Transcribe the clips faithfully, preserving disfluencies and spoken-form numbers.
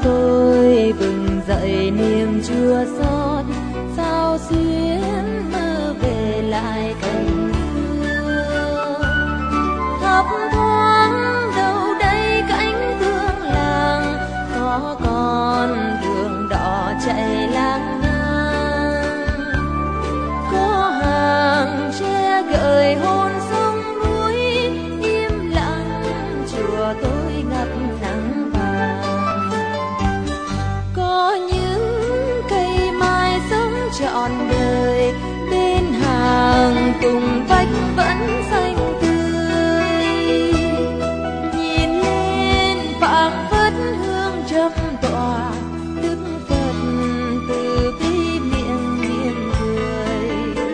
tôi bừng dậy niềm chua xót, sao xuyến mơ về lại cảnh xưa. Thấp thoáng đâu đây cánh tương làng, có con đường đỏ chạy lang thang, có hàng tre gợi hôn sông núi, im lặng chùa tôi ngập nắng vàng. Có những cây mai sống trọn đời, bên hàng tùng vách vẫn xanh tươi. Nhìn lên phảng phất hương trầm tỏa, Đức Phật từ bi miệng mỉm cười.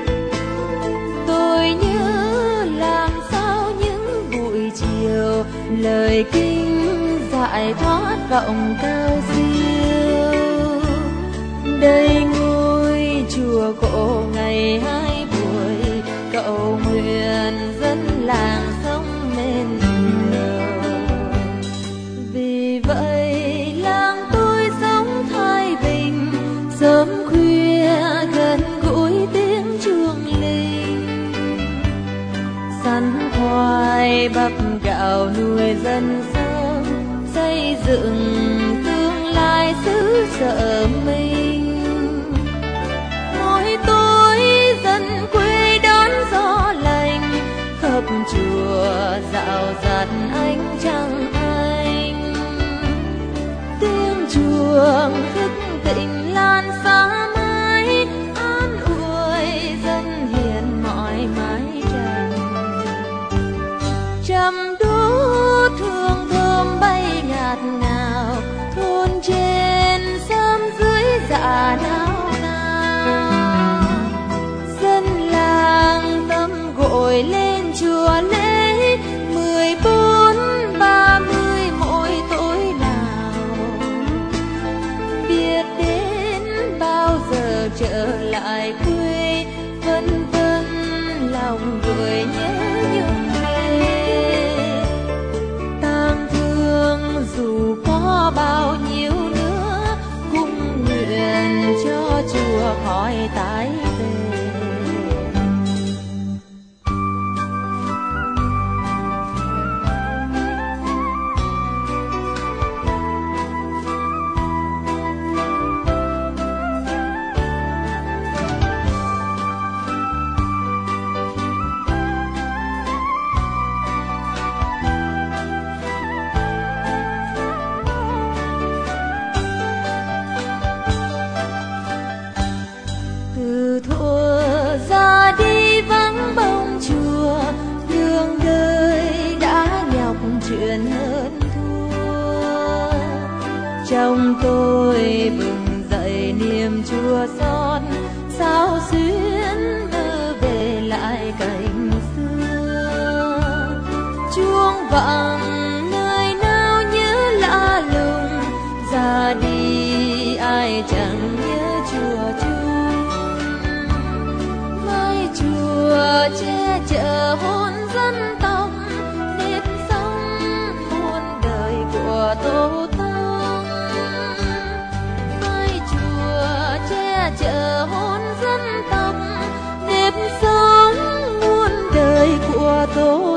Tôi nhớ làm sao những buổi chiều, lời kinh giải thoát vọng cao siêu. Đây ngôi chùa cổ ngày hai buổi, cầu nguyện dân làng sống nên nhờ. Vì vậy làng tôi sống thái bình, sớm khuya gần gũi tiếng chuông linh. Sắn khoai bắp gạo nuôi dân sống, xây dựng tương lai xứ sở mình. Mỗi tối dân quê đón gió lành, khắp chùa dạo dạt ánh trăng anh. Tiếng chuông thức tỉnh lan xa mãi, an ủi dân hiền mỏi mái trần. Trầm đốt hương thơm bay ngạt ngào, thôn trên sớm dưới dạ nao nao. Dân làng tâm gội lên chùa lễ, mười bốn ba mươi mỗi tối nào. Biết đến bao giờ trở lại quê, vân vân lòng gửi nhớ nhung quê. Tang thương dù có bao nhiêu nữa, cũng nguyện cho chùa khỏi tái về. Từ thuở ra đi vắng bóng chùa, đường đời đã nhọc chuyện hơn thua. Trong tôi bừng dậy niềm chua xót, sao xuyến mơ về lại cảnh xưa. Chuông vọng nơi nào nhớ lạ lùng, ra đi ai chẳng nhớ chùa chung. Chùa che chở hồn dân tộc, nếp sống muôn đời của tổ tông. Mai chùa che chở hồn dân tộc, nếp sống muôn đời của tổ